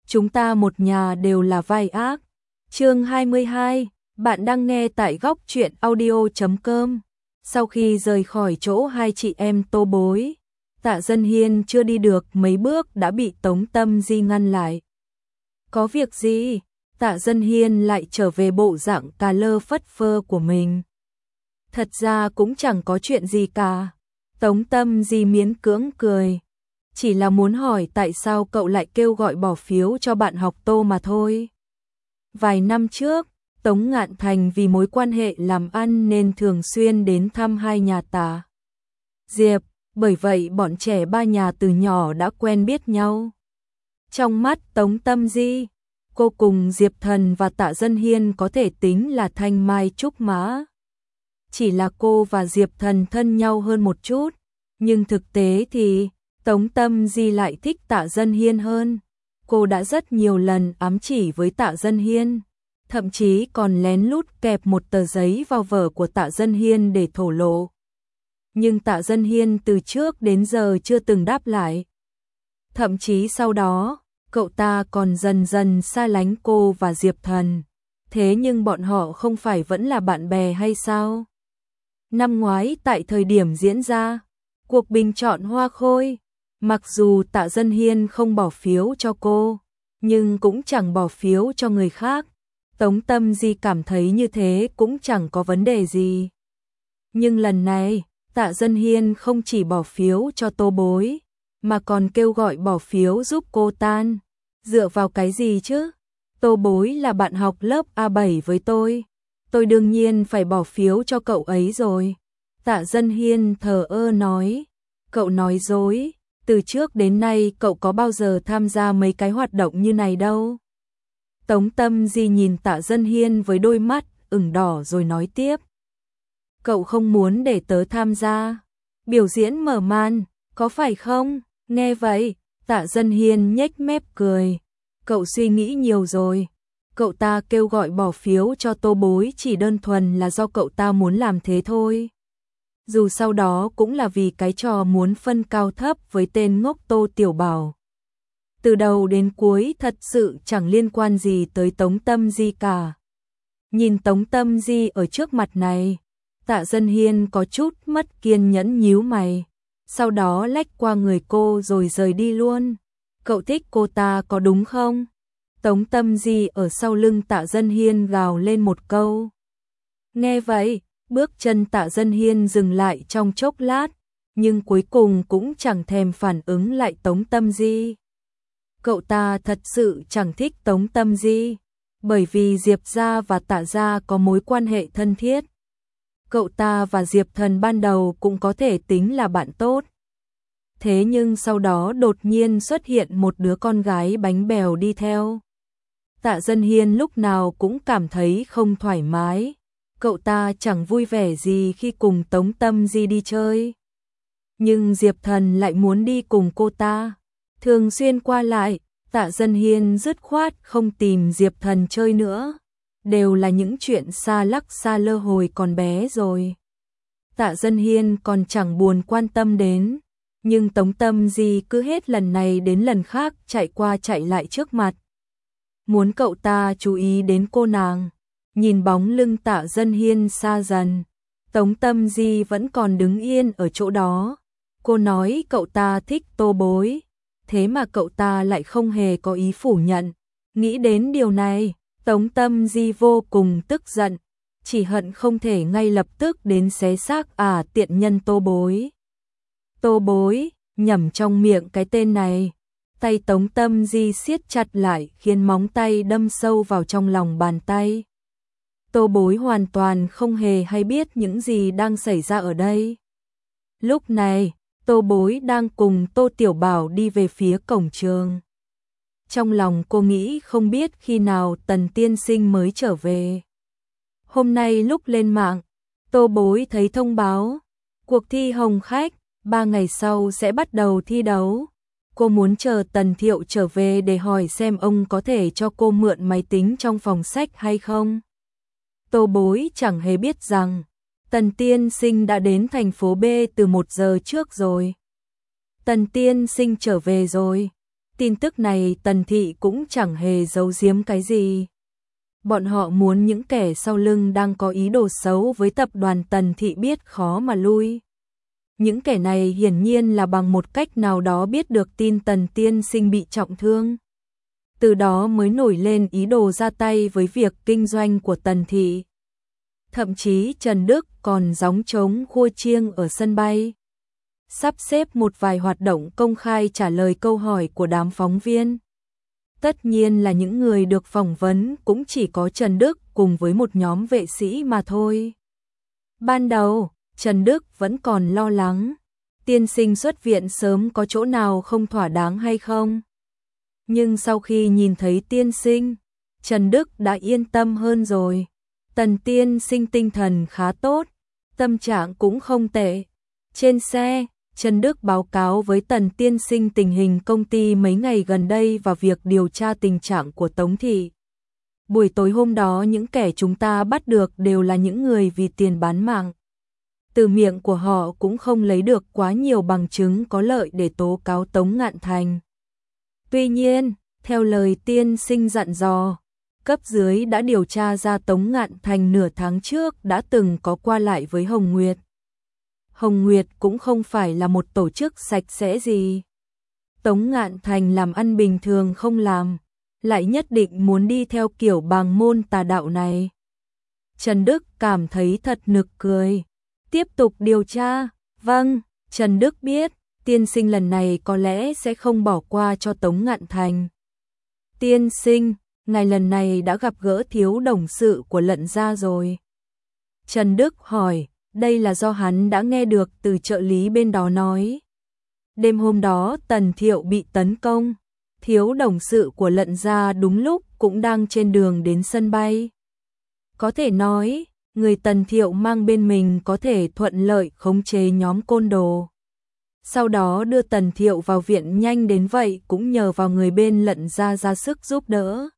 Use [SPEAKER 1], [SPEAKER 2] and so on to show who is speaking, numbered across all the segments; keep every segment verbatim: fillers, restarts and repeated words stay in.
[SPEAKER 1] chúng ta một nhà đều là vai ác. Chương hai mươi hai, bạn đang nghe tại góc truyện audio chấm com. Sau khi rời khỏi chỗ hai chị em Tô Bối, Tạ Dân Hiên chưa đi được mấy bước đã bị Tống Tâm Di ngăn lại. Có việc gì? Tạ Dân Hiên lại trở về bộ dạng cà lơ phất phơ của mình. Thật ra cũng chẳng có chuyện gì cả. Tống Tâm Di miễn cưỡng cười. Chỉ là muốn hỏi tại sao cậu lại kêu gọi bỏ phiếu cho bạn học Tô mà thôi. Vài năm trước, Tống Ngạn Thành vì mối quan hệ làm ăn nên thường xuyên đến thăm hai nhà Tạ Diệp, bởi vậy bọn trẻ ba nhà từ nhỏ đã quen biết nhau. Trong mắt Tống Tâm Di, cô cùng Diệp Thần và Tạ Dân Hiên có thể tính là thanh mai trúc mã. Chỉ là cô và Diệp Thần thân nhau hơn một chút, nhưng thực tế thì Tống Tâm Di lại thích Tạ Dân Hiên hơn. Cô đã rất nhiều lần ám chỉ với Tạ Dân Hiên, thậm chí còn lén lút kẹp một tờ giấy vào vở của Tạ Dân Hiên để thổ lộ. Nhưng Tạ Dân Hiên từ trước đến giờ chưa từng đáp lại. Thậm chí sau đó, cậu ta còn dần dần xa lánh cô và Diệp Thần. Thế nhưng bọn họ không phải vẫn là bạn bè hay sao? Năm ngoái tại thời điểm diễn ra cuộc bình chọn Hoa Khôi, mặc dù Tạ Dân Hiên không bỏ phiếu cho cô, nhưng cũng chẳng bỏ phiếu cho người khác. Tống Tâm Di cảm thấy như thế cũng chẳng có vấn đề gì. Nhưng lần này, Tạ Dân Hiên không chỉ bỏ phiếu cho Tô Bối, mà còn kêu gọi bỏ phiếu giúp cô tan. Dựa vào cái gì chứ? Tô Bối là bạn học lớp A bảy với tôi. Tôi đương nhiên phải bỏ phiếu cho cậu ấy rồi. Tạ Dân Hiên thờ ơ nói. Cậu nói dối, từ trước đến nay cậu có bao giờ tham gia mấy cái hoạt động như này đâu. Tống Tâm Di nhìn Tạ Dân Hiên với đôi mắt ửng đỏ rồi nói tiếp. Cậu không muốn để tớ tham gia biểu diễn mở màn, có phải không? Nghe vậy, Tạ Dân Hiên nhếch mép cười. Cậu suy nghĩ nhiều rồi. Cậu ta kêu gọi bỏ phiếu cho Tô Bối chỉ đơn thuần là do cậu ta muốn làm thế thôi. Dù sau đó cũng là vì cái trò muốn phân cao thấp với tên ngốc Tô Tiểu Bảo. Từ đầu đến cuối thật sự chẳng liên quan gì tới Tống Tâm Di cả. Nhìn Tống Tâm Di ở trước mặt này, Tạ Dân Hiên có chút mất kiên nhẫn nhíu mày. Sau đó lách qua người cô rồi rời đi luôn. Cậu thích cô ta có đúng không? Tống Tâm Di ở sau lưng Tạ Dân Hiên gào lên một câu. Nghe vậy, bước chân Tạ Dân Hiên dừng lại trong chốc lát, nhưng cuối cùng cũng chẳng thèm phản ứng lại Tống Tâm Di. Cậu ta thật sự chẳng thích Tống Tâm Di, bởi vì Diệp gia và Tạ gia có mối quan hệ thân thiết. Cậu ta và Diệp Thần ban đầu cũng có thể tính là bạn tốt. Thế nhưng sau đó đột nhiên xuất hiện một đứa con gái bánh bèo đi theo. Tạ Dân Hiên lúc nào cũng cảm thấy không thoải mái. Cậu ta chẳng vui vẻ gì khi cùng Tống Tâm Di đi chơi. Nhưng Diệp Thần lại muốn đi cùng cô ta. Thường xuyên qua lại, Tạ Dân Hiên dứt khoát không tìm Diệp Thần chơi nữa. Đều là những chuyện xa lắc xa lơ hồi còn bé rồi. Tạ Dân Hiên còn chẳng buồn quan tâm đến. Nhưng Tống Tâm Di cứ hết lần này đến lần khác chạy qua chạy lại trước mặt. Muốn cậu ta chú ý đến cô nàng. Nhìn bóng lưng Tạ Dân Hiên xa dần, Tống Tâm Di vẫn còn đứng yên ở chỗ đó. Cô nói cậu ta thích Tô Bối, thế mà cậu ta lại không hề có ý phủ nhận. Nghĩ đến điều này, Tống Tâm Di vô cùng tức giận, chỉ hận không thể ngay lập tức đến xé xác à tiện nhân Tô Bối. Tô Bối, nhẩm trong miệng cái tên này. Tay Tống Tâm Di siết chặt lại khiến móng tay đâm sâu vào trong lòng bàn tay. Tô Bối hoàn toàn không hề hay biết những gì đang xảy ra ở đây. Lúc này, Tô Bối đang cùng Tô Tiểu Bảo đi về phía cổng trường. Trong lòng cô nghĩ không biết khi nào Tần tiên sinh mới trở về. Hôm nay lúc lên mạng, Tô Bối thấy thông báo, cuộc thi hồng khách, ba ngày sau sẽ bắt đầu thi đấu. Cô muốn chờ Tần Thiệu trở về để hỏi xem ông có thể cho cô mượn máy tính trong phòng sách hay không. Tô Bối chẳng hề biết rằng Tần tiên sinh đã đến thành phố B từ một giờ trước rồi. Tần tiên sinh trở về rồi. Tin tức này Tần Thị cũng chẳng hề giấu giếm cái gì. Bọn họ muốn những kẻ sau lưng đang có ý đồ xấu với tập đoàn Tần Thị biết khó mà lui. Những kẻ này hiển nhiên là bằng một cách nào đó biết được tin Tần tiên sinh bị trọng thương. Từ đó mới nổi lên ý đồ ra tay với việc kinh doanh của Tần Thị. Thậm chí Trần Đức còn gióng trống khua chiêng ở sân bay, sắp xếp một vài hoạt động công khai trả lời câu hỏi của đám phóng viên. Tất nhiên là những người được phỏng vấn cũng chỉ có Trần Đức cùng với một nhóm vệ sĩ mà thôi. Ban đầu, Trần Đức vẫn còn lo lắng, tiên sinh xuất viện sớm có chỗ nào không thỏa đáng hay không. Nhưng sau khi nhìn thấy tiên sinh, Trần Đức đã yên tâm hơn rồi. Tần tiên sinh tinh thần khá tốt, tâm trạng cũng không tệ. Trên xe, Trần Đức báo cáo với Tần tiên sinh tình hình công ty mấy ngày gần đây và việc điều tra tình trạng của Tống Thị. Buổi tối hôm đó những kẻ chúng ta bắt được đều là những người vì tiền bán mạng. Từ miệng của họ cũng không lấy được quá nhiều bằng chứng có lợi để tố cáo Tống Ngạn Thành. Tuy nhiên, theo lời tiên sinh dặn dò, cấp dưới đã điều tra ra Tống Ngạn Thành nửa tháng trước đã từng có qua lại với Hồng Nguyệt. Hồng Nguyệt cũng không phải là một tổ chức sạch sẽ gì. Tống Ngạn Thành làm ăn bình thường không làm, lại nhất định muốn đi theo kiểu bàng môn tà đạo này. Trần Đức cảm thấy thật nực cười. Tiếp tục điều tra. Vâng, Trần Đức biết, tiên sinh lần này có lẽ sẽ không bỏ qua cho Tống Ngạn Thành. Tiên sinh, ngài lần này đã gặp gỡ thiếu đồng sự của Lận gia rồi. Trần Đức hỏi, đây là do hắn đã nghe được từ trợ lý bên đó nói. Đêm hôm đó Tần Thiệu bị tấn công, thiếu đồng sự của Lận gia đúng lúc cũng đang trên đường đến sân bay. Có thể nói, người Tần Thiệu mang bên mình có thể thuận lợi khống chế nhóm côn đồ. Sau đó đưa Tần Thiệu vào viện nhanh đến vậy cũng nhờ vào người bên Lận gia ra sức giúp đỡ.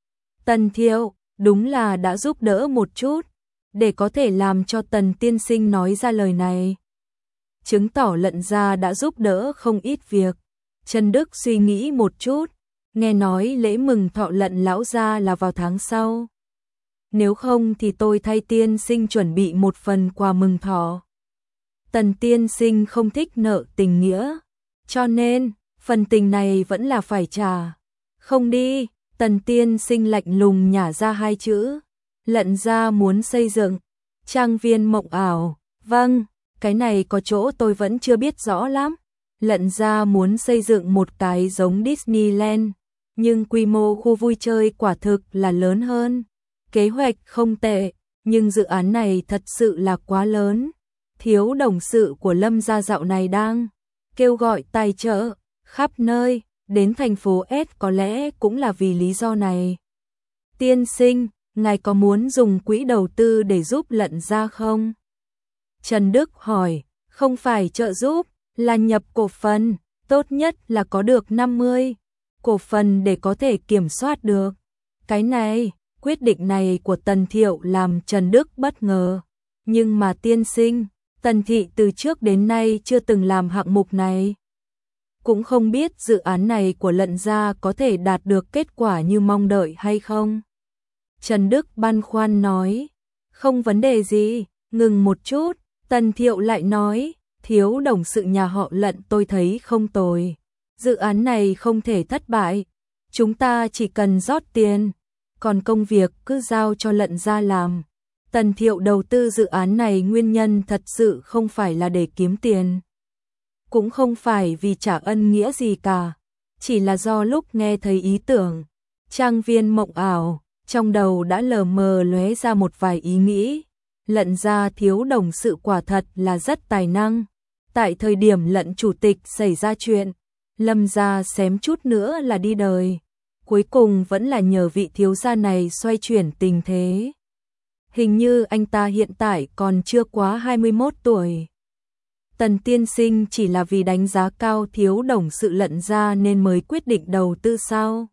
[SPEAKER 1] Tần Thiệu đúng là đã giúp đỡ một chút, để có thể làm cho Tần tiên sinh nói ra lời này. Chứng tỏ Lận gia đã giúp đỡ không ít việc. Trần Đức suy nghĩ một chút, nghe nói lễ mừng thọ Lận lão gia là vào tháng sau. Nếu không thì tôi thay tiên sinh chuẩn bị một phần quà mừng thọ. Tần tiên sinh không thích nợ tình nghĩa, cho nên phần tình này vẫn là phải trả. Không đi, Tần tiên sinh lạnh lùng nhả ra hai chữ. Lận gia muốn xây dựng trang viên mộng ảo. Vâng, cái này có chỗ tôi vẫn chưa biết rõ lắm. Lận gia muốn xây dựng một cái giống Disneyland, nhưng quy mô khu vui chơi quả thực là lớn hơn. Kế hoạch không tệ, nhưng dự án này thật sự là quá lớn. Thiếu đồng sự của Lâm gia dạo này đang kêu gọi tài trợ khắp nơi, đến thành phố S có lẽ cũng là vì lý do này. Tiên sinh, ngài có muốn dùng quỹ đầu tư để giúp Lận gia không? Trần Đức hỏi, không phải trợ giúp, là nhập cổ phần, tốt nhất là có được năm mươi cổ phần để có thể kiểm soát được. Cái này, quyết định này của Tần Thiệu làm Trần Đức bất ngờ. Nhưng mà tiên sinh, Tần Thị từ trước đến nay chưa từng làm hạng mục này. Cũng không biết dự án này của Lận gia có thể đạt được kết quả như mong đợi hay không. Trần Đức băn khoăn nói, không vấn đề gì, ngừng một chút, Tần Thiệu lại nói, thiếu đồng sự nhà họ Lận tôi thấy không tồi. Dự án này không thể thất bại, chúng ta chỉ cần rót tiền, còn công việc cứ giao cho Lận gia làm. Tần Thiệu đầu tư dự án này nguyên nhân thật sự không phải là để kiếm tiền. Cũng không phải vì trả ân nghĩa gì cả, chỉ là do lúc nghe thấy ý tưởng trang viên mộng ảo, trong đầu đã lờ mờ lóe ra một vài ý nghĩ. Lận gia thiếu đồng sự quả thật là rất tài năng. Tại thời điểm Lận chủ tịch xảy ra chuyện, Lâm gia xém chút nữa là đi đời. Cuối cùng vẫn là nhờ vị thiếu gia này xoay chuyển tình thế. Hình như anh ta hiện tại còn chưa quá hai mươi mốt tuổi. Tần tiên sinh chỉ là vì đánh giá cao thiếu đồng sự Lận gia nên mới quyết định đầu tư sao?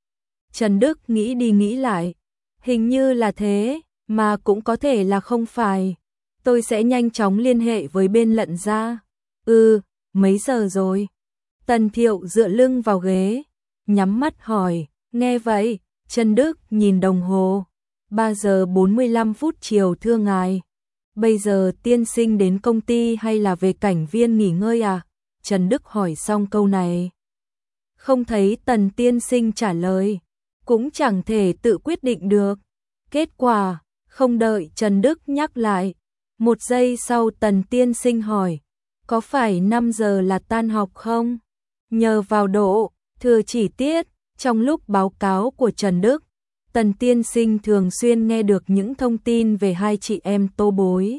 [SPEAKER 1] Trần Đức nghĩ đi nghĩ lại. Hình như là thế, mà cũng có thể là không phải. Tôi sẽ nhanh chóng liên hệ với bên Lận gia. Ừ, mấy giờ rồi? Tần Thiệu dựa lưng vào ghế, nhắm mắt hỏi, nghe vậy, Trần Đức nhìn đồng hồ, ba giờ bốn mươi lăm phút chiều thưa ngài. Bây giờ tiên sinh đến công ty hay là về cảnh viên nghỉ ngơi à? Trần Đức hỏi xong câu này. Không thấy Tần tiên sinh trả lời, cũng chẳng thể tự quyết định được. Kết quả, không đợi Trần Đức nhắc lại. Một giây sau Tần tiên sinh hỏi, có phải năm giờ là tan học không? Nhờ vào độ, thừa chỉ tiết, trong lúc báo cáo của Trần Đức, Tần tiên sinh thường xuyên nghe được những thông tin về hai chị em Tô Bối.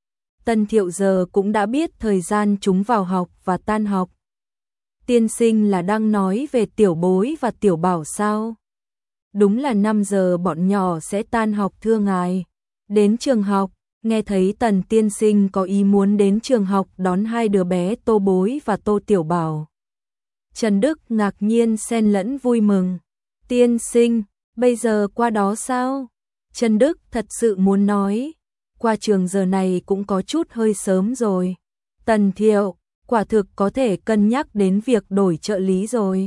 [SPEAKER 1] Tần Thiệu giờ cũng đã biết thời gian chúng vào học và tan học. Tiên sinh là đang nói về Tiểu Bối và Tiểu Bảo sao? Đúng là năm giờ bọn nhỏ sẽ tan học thưa ngài. Đến trường học, nghe thấy Tần tiên sinh có ý muốn đến trường học đón hai đứa bé Tô Bối và Tô Tiểu Bảo. Trần Đức ngạc nhiên xen lẫn vui mừng. Tiên sinh, bây giờ qua đó sao? Trần Đức thật sự muốn nói, qua trường giờ này cũng có chút hơi sớm rồi. Tần Thiệu, quả thực có thể cân nhắc đến việc đổi trợ lý rồi.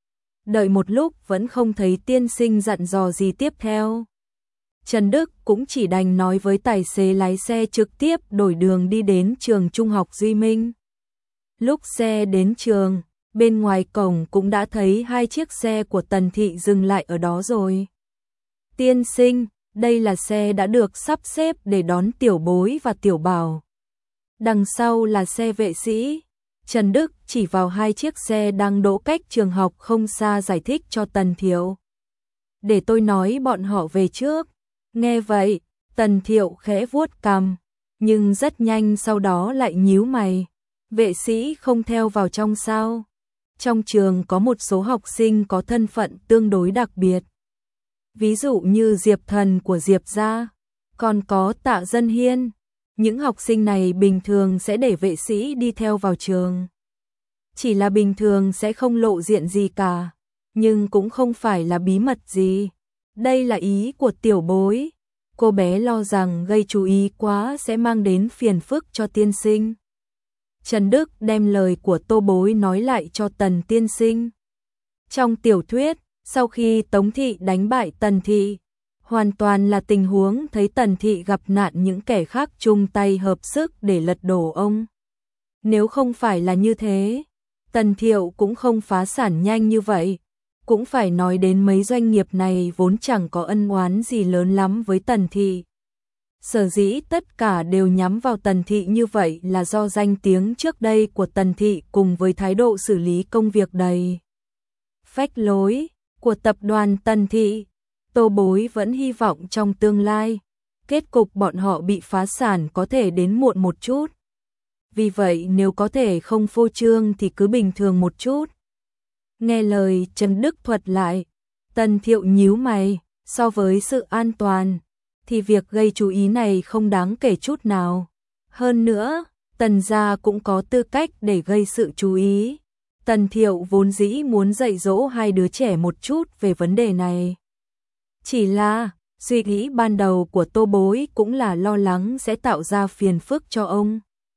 [SPEAKER 1] Đợi một lúc vẫn không thấy tiên sinh dặn dò gì tiếp theo. Trần Đức cũng chỉ đành nói với tài xế lái xe trực tiếp đổi đường đi đến trường trung học Duy Minh. Lúc xe đến trường, bên ngoài cổng cũng đã thấy hai chiếc xe của Tần Thị dừng lại ở đó rồi. Tiên sinh, đây là xe đã được sắp xếp để đón Tiểu Bối và Tiểu Bảo. Đằng sau là xe vệ sĩ. Trần Đức chỉ vào hai chiếc xe đang đỗ cách trường học không xa giải thích cho Tần Thiệu. Để tôi nói bọn họ về trước. Nghe vậy, Tần Thiệu khẽ vuốt cằm, nhưng rất nhanh sau đó lại nhíu mày. Vệ sĩ không theo vào trong sao? Trong trường có một số học sinh có thân phận tương đối đặc biệt. Ví dụ như Diệp Thần của Diệp gia, còn có Tạ Dân Hiên. Những học sinh này bình thường sẽ để vệ sĩ đi theo vào trường. Chỉ là bình thường sẽ không lộ diện gì cả, nhưng cũng không phải là bí mật gì. Đây là ý của Tiểu Bối. Cô bé lo rằng gây chú ý quá sẽ mang đến phiền phức cho tiên sinh. Trần Đức đem lời của Tô Bối nói lại cho Tần tiên sinh. Trong tiểu thuyết, sau khi Tống Thị đánh bại Tần Thị, hoàn toàn là tình huống thấy Tần Thị gặp nạn những kẻ khác chung tay hợp sức để lật đổ ông. Nếu không phải là như thế, Tần Thiệu cũng không phá sản nhanh như vậy. Cũng phải nói đến mấy doanh nghiệp này vốn chẳng có ân oán gì lớn lắm với Tần Thị. Sở dĩ tất cả đều nhắm vào Tần Thị như vậy là do danh tiếng trước đây của Tần Thị cùng với thái độ xử lý công việc đầy phách lối của tập đoàn Tần Thị. Tô Bối vẫn hy vọng trong tương lai, kết cục bọn họ bị phá sản có thể đến muộn một chút. Vì vậy nếu có thể không phô trương thì cứ bình thường một chút. Nghe lời Trần Đức thuật lại, Tần Thiệu nhíu mày, so với sự an toàn, thì việc gây chú ý này không đáng kể chút nào. Hơn nữa, Tần gia cũng có tư cách để gây sự chú ý. Tần Thiệu vốn dĩ muốn dạy dỗ hai đứa trẻ một chút về vấn đề này. Chỉ là, suy nghĩ ban đầu của Tô Bối cũng là lo lắng sẽ tạo ra phiền phức cho ông.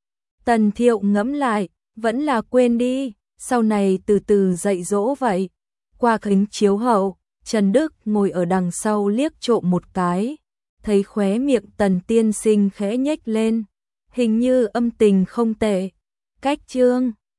[SPEAKER 1] Tần Thiệu ngẫm lại, vẫn là quên đi, sau này từ từ dạy dỗ vậy. Qua kính chiếu hậu, Trần Đức ngồi ở đằng sau liếc trộm một cái, thấy khóe miệng Tần tiên sinh khẽ nhếch lên, hình như âm tình không tệ. Cách chương